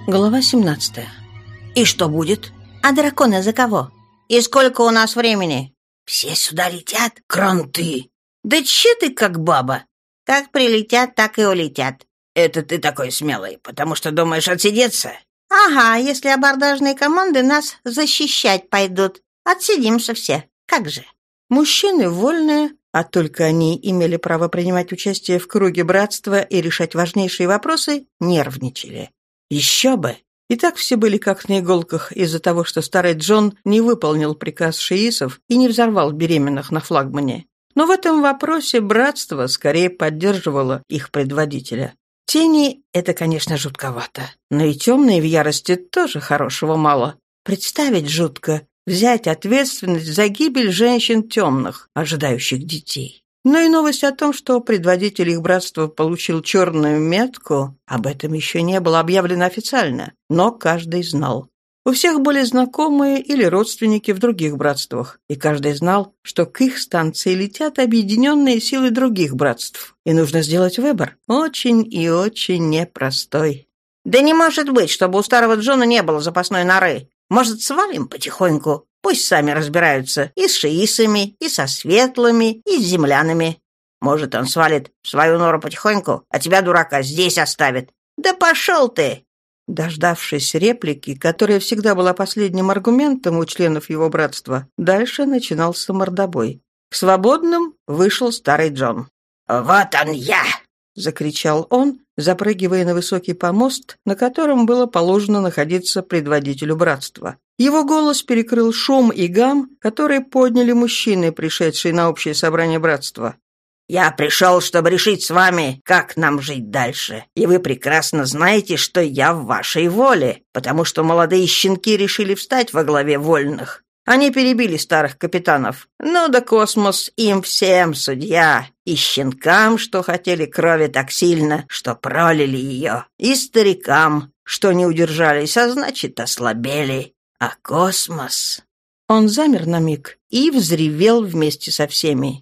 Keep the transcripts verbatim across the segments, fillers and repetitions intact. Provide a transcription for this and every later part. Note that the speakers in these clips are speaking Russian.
Глава семнадцатая. И что будет? А драконы за кого? И сколько у нас времени? Все сюда летят? Кранты! Да че ты как баба? Как прилетят, так и улетят. Это ты такой смелый, потому что думаешь отсидеться? Ага, если абордажные команды нас защищать пойдут. Отсидимся все. Как же? Мужчины вольные, а только они имели право принимать участие в круге братства и решать важнейшие вопросы, нервничали. Еще бы! И так все были как на иголках из-за того, что старый Джон не выполнил приказ шиисов и не взорвал беременных на флагмане. Но в этом вопросе братство скорее поддерживало их предводителя. Тени — это, конечно, жутковато, но и темные в ярости тоже хорошего мало. Представить жутко взять ответственность за гибель женщин темных, ожидающих детей. Но и новость о том, что предводитель их братства получил черную метку, об этом еще не было объявлено официально, но каждый знал. У всех были знакомые или родственники в других братствах, и каждый знал, что к их станции летят объединенные силы других братств, и нужно сделать выбор, очень и очень непростой. Да не может быть, чтобы у старого Джона не было запасной норы. Может, свалим потихоньку? Пусть сами разбираются и с шиисами, и со светлыми, и с землянами. Может, он свалит в свою нору потихоньку, а тебя, дурака, здесь оставит. Да пошел ты!» Дождавшись реплики, которая всегда была последним аргументом у членов его братства, дальше начинался мордобой. К свободным вышел старый Джон. «Вот он я!» — закричал он, запрыгивая на высокий помост, на котором было положено находиться предводителю братства. Его голос перекрыл шум и гам, которые подняли мужчины, пришедшие на общее собрание братства. «Я пришел, чтобы решить с вами, как нам жить дальше. И вы прекрасно знаете, что я в вашей воле, потому что молодые щенки решили встать во главе вольных. Они перебили старых капитанов. Ну да космос им всем судья. И щенкам, что хотели крови так сильно, что пролили ее. И старикам, что не удержались, а значит, ослабели. А космос...» Он замер на миг и взревел вместе со всеми.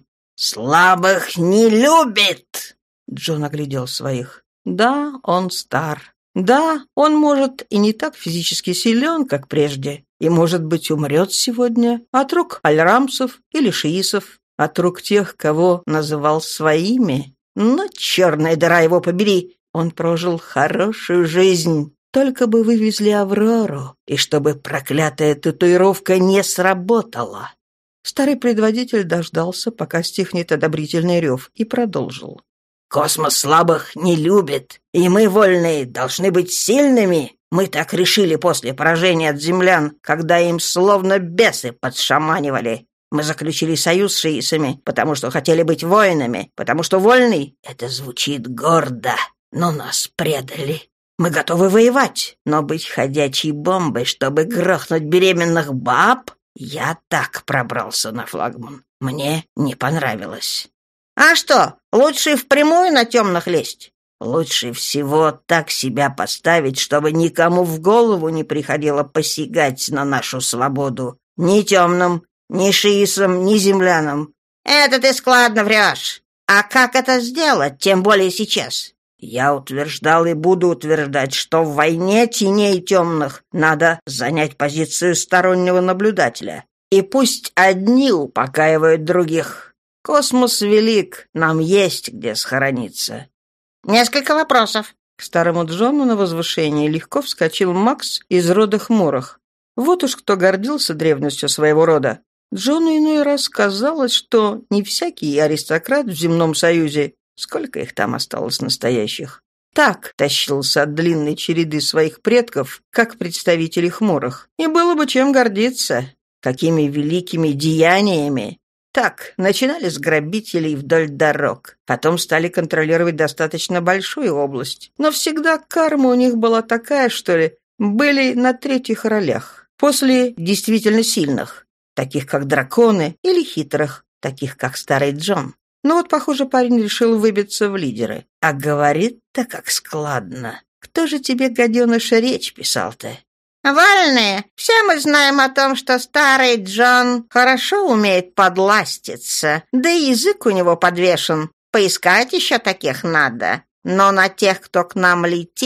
«Слабых не любит!» Джон оглядел своих. Да, он стар. Да, он, может, и не так физически силен, как прежде. И, может быть, умрет сегодня от рук альрамсов или шиисов, от рук тех, кого называл своими. Но черная дыра его побери, он прожил хорошую жизнь. Только бы вывезли Аврору, и чтобы проклятая татуировка не сработала. Старый предводитель дождался, пока стихнет одобрительный рев, и продолжил. «Космос слабых не любит, и мы, вольные, должны быть сильными. Мы так решили после поражения от землян, когда им словно бесы подшаманивали. Мы заключили союз с шиисами, потому что хотели быть воинами, потому что вольный — это звучит гордо, но нас предали. Мы готовы воевать, но быть ходячей бомбой, чтобы грохнуть беременных баб? Я так пробрался на флагман. Мне не понравилось». «А что, лучше впрямую на темных лезть?» «Лучше всего так себя поставить, чтобы никому в голову не приходило посягать на нашу свободу. Ни темным, ни шиисам, ни землянам». «Это ты складно врешь. А как это сделать, тем более сейчас?» «Я утверждал и буду утверждать, что в войне теней темных надо занять позицию стороннего наблюдателя. И пусть одни упокаивают других. Космос велик, нам есть где схорониться». «Несколько вопросов». К старому Джону на возвышении легко вскочил Макс из рода Хмурых. Вот уж кто гордился древностью своего рода. Джону иной раз казалось, что не всякий аристократ в земном союзе, сколько их там осталось настоящих, так тащился от длинной череды своих предков, как представители Хмурых. И было бы чем гордиться, какими великими деяниями. Так, начинали с грабителей вдоль дорог, потом стали контролировать достаточно большую область. Но всегда карма у них была такая, что ли, были на третьих ролях. После действительно сильных, таких как драконы, или хитрых, таких как старый Джон. Но вот, похоже, парень решил выбиться в лидеры. А говорит-то как складно. Кто же тебе, гаденыш, речь писал-то? «Вольные, все мы знаем о том, что старый Джон хорошо умеет подластиться, да и язык у него подвешен. Поискать еще таких надо. Но на тех, кто к нам летит,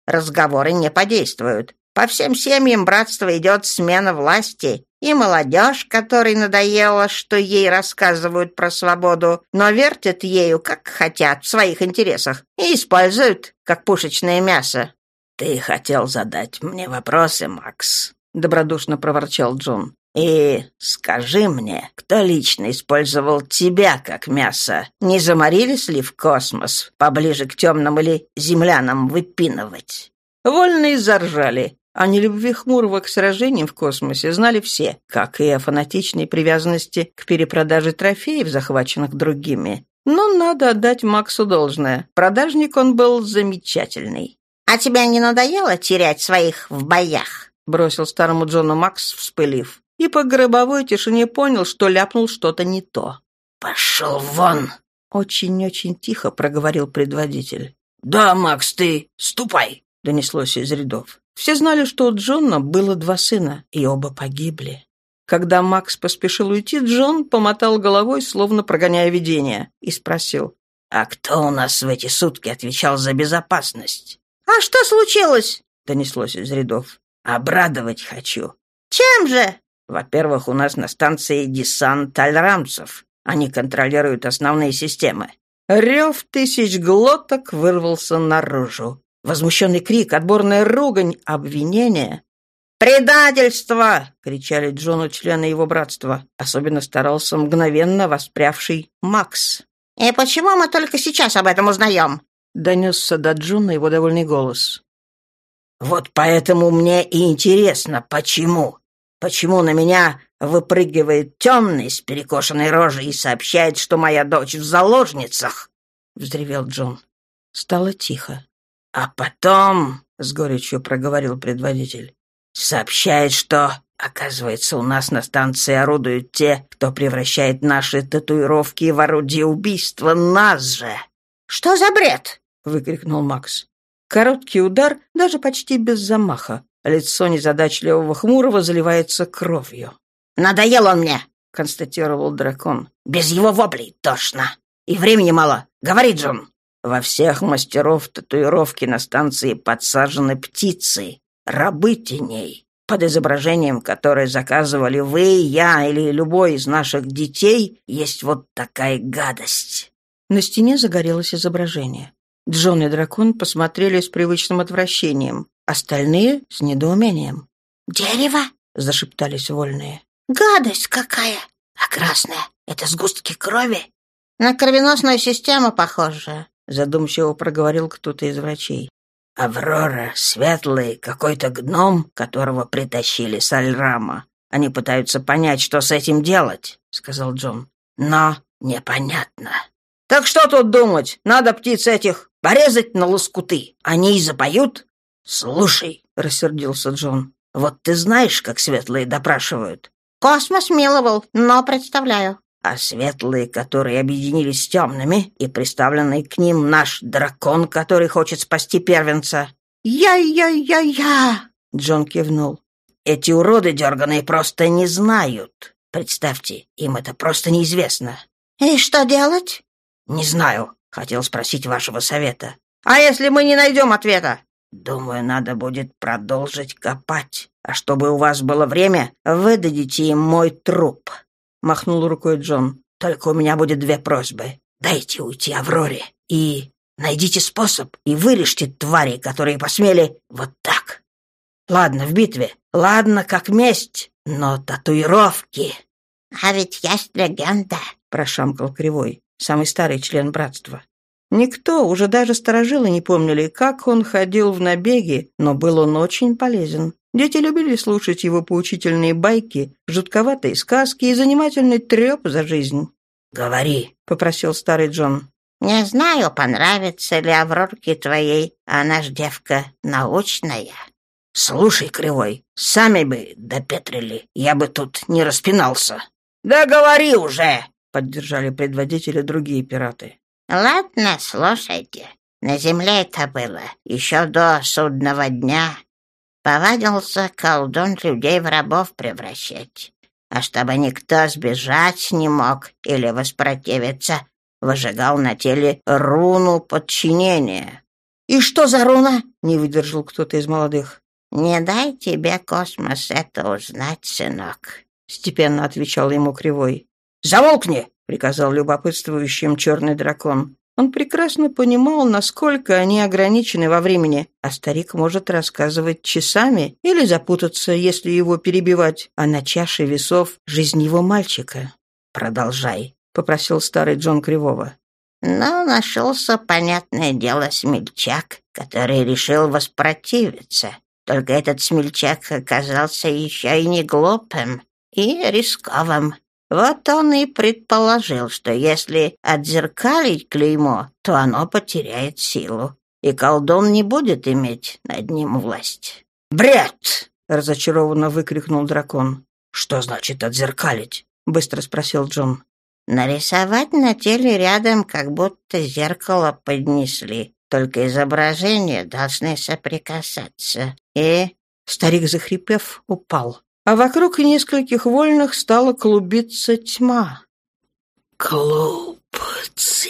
разговоры не подействуют. По всем семьям братства идет смена власти, и молодежь, которой надоело, что ей рассказывают про свободу, но вертят ею, как хотят, в своих интересах, и используют, как пушечное мясо. «Ты хотел задать мне вопросы, Макс», — добродушно проворчал Джон. «И скажи мне, кто лично использовал тебя как мясо? Не заморились ли в космос, поближе к темным или землянам выпинывать?» Вольные заржали. О нелюбви Хмурого к сражениям в космосе знали все, как и о фанатичной привязанности к перепродаже трофеев, захваченных другими. Но надо отдать Максу должное. Продажник он был замечательный. «А тебе не надоело терять своих в боях?» — бросил старому Джону Макс, вспылив. И по гробовой тишине понял, что ляпнул что-то не то. «Пошел вон!» — очень-очень тихо проговорил предводитель. «Да, Макс, ты ступай!» — донеслось из рядов. Все знали, что у Джона было два сына, и оба погибли. Когда Макс поспешил уйти, Джон помотал головой, словно прогоняя видение, и спросил: «А кто у нас в эти сутки отвечал за безопасность?» «А что случилось?» — донеслось из рядов. «Обрадовать хочу». «Чем же?» «Во-первых, у нас на станции десант альрамцев. Они контролируют основные системы». Рев тысяч глоток вырвался наружу. Возмущенный крик, отборная ругань, обвинение. «Предательство!» — кричали Джону члены его братства. Особенно старался мгновенно воспрявший Макс. «И почему мы только сейчас об этом узнаем?» — донесся до Джона его довольный голос. «Вот поэтому мне и интересно, почему. Почему на меня выпрыгивает темный с перекошенной рожей и сообщает, что моя дочь в заложницах?» — взревел Джон. Стало тихо. «А потом, — с горечью проговорил предводитель, — сообщает, что, оказывается, у нас на станции орудуют те, кто превращает наши татуировки в орудие убийства, нас же!» «Что за бред?» — выкрикнул Макс. Короткий удар, даже почти без замаха. Лицо незадачливого Хмурого заливается кровью. «Надоел он мне!» — констатировал дракон. «Без его воплей тошно. И времени мало. Говори, Джон!» Во всех мастеров татуировки на станции подсажены птицы, рабы теней, под изображением, которое заказывали вы, я или любой из наших детей, есть вот такая гадость». На стене загорелось изображение. Джон и дракон посмотрели с привычным отвращением, остальные — с недоумением. «Дерево?» — зашептались вольные. «Гадость какая! А красное — это сгустки крови?» «На кровеносную систему похоже», — задумчиво проговорил кто-то из врачей. «Аврора, светлый, какой-то гном, которого притащили с Альрама. Они пытаются понять, что с этим делать», — сказал Джон. «Но непонятно». «Так что тут думать? Надо птиц этих порезать на лоскуты. Они и запоют?» «Слушай», — рассердился Джон, — «вот ты знаешь, как светлые допрашивают?» «Космос миловал, но представляю». «А светлые, которые объединились с темными, и приставленный к ним наш дракон, который хочет спасти первенца». «Я-я-я-я!» — Джон кивнул. «Эти уроды дерганые просто не знают. Представьте, им это просто неизвестно». «И что делать?» «Не знаю. Хотел спросить вашего совета». «А если мы не найдем ответа?» «Думаю, надо будет продолжить копать. А чтобы у вас было время, выдадите им мой труп», — махнул рукой Джон. «Только у меня будет две просьбы. Дайте уйти Авроре и найдите способ и вырежьте твари, которые посмели вот так. Ладно, в битве, ладно, как месть, но татуировки». «А ведь есть легенда», — прошамкал Кривой, самый старый член братства. Никто, уже даже старожилы не помнили, как он ходил в набеги, но был он очень полезен. Дети любили слушать его поучительные байки, жутковатые сказки и занимательный треп за жизнь. «Говори», — попросил старый Джон. «Не знаю, понравится ли Аврорке твоей, она ж девка научная». «Слушай, Кривой, сами бы допетрили, я бы тут не распинался». «Да говори уже!» — поддержали предводители другие пираты. «Ладно, слушайте. На земле это было еще до судного дня. Повадился колдун людей в рабов превращать. А чтобы никто сбежать не мог или воспротивиться, выжигал на теле руну подчинения». «И что за руна?» — не выдержал кто-то из молодых. «Не дай тебе, космос, это узнать, сынок», — степенно отвечал ему Кривой. «Замолкни!» — приказал любопытствующим черный дракон. Он прекрасно понимал, насколько они ограничены во времени, а старик может рассказывать часами или запутаться, если его перебивать, а на чаше весов жизнь его мальчика. «Продолжай», — попросил старый Джон Кривого. Но нашелся, понятное дело, смельчак, который решил воспротивиться. Только этот смельчак оказался еще и не глупым, и рисковым. Вот он и предположил, что если отзеркалить клеймо, то оно потеряет силу, и колдун не будет иметь над ним власть. «Бред!» — разочарованно выкрикнул дракон. «Что значит отзеркалить?» — быстро спросил Джон. «Нарисовать на теле рядом, как будто зеркало поднесли, только изображения должны соприкасаться, и...» Старик, захрипев, упал. А вокруг нескольких вольных стала клубиться тьма. «Глупцы!»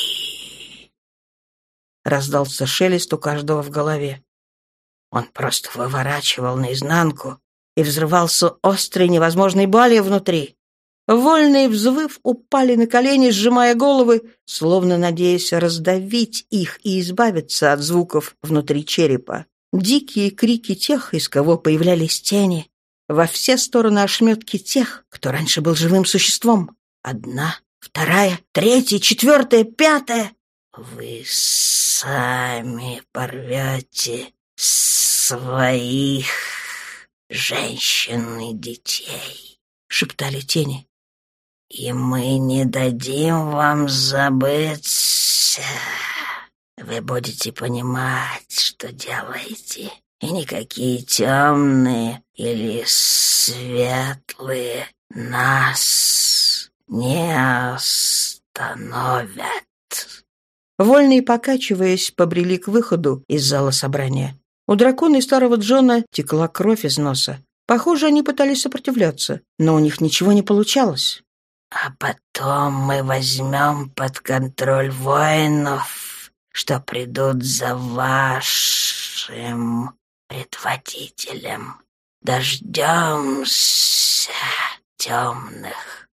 — раздался шелест у каждого в голове. Он просто выворачивал наизнанку, и взрывался острой невозможной болью внутри. Вольные, взвыв, упали на колени, сжимая головы, словно надеясь раздавить их и избавиться от звуков внутри черепа. Дикие крики тех, из кого появлялись тени. Во все стороны ошметки тех, кто раньше был живым существом. Одна, вторая, третья, четвертая, пятая. «Вы сами порвете своих женщин и детей», — шептали тени. «И мы не дадим вам забыться. Вы будете понимать, что делаете, и никакие темные или светлые нас не остановят». Вольные, покачиваясь, побрели к выходу из зала собрания. У дракона и старого Джона текла кровь из носа. Похоже, они пытались сопротивляться, но у них ничего не получалось. «А потом мы возьмем под контроль воинов, что придут за вашим предводителем. Дождемся темных.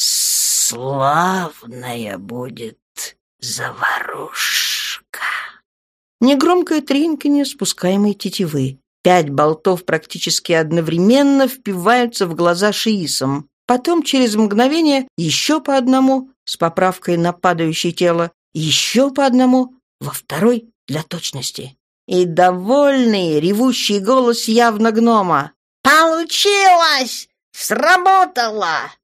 Славная будет заварушка». Негромкое тринканье спускаемой тетивы. Пять болтов практически одновременно впиваются в глаза шиисам. Потом, через мгновение, еще по одному, с поправкой на падающее тело, еще по одному, во второй для точности. И довольный, ревущий голос явно гнома. «Получилось! Сработало!»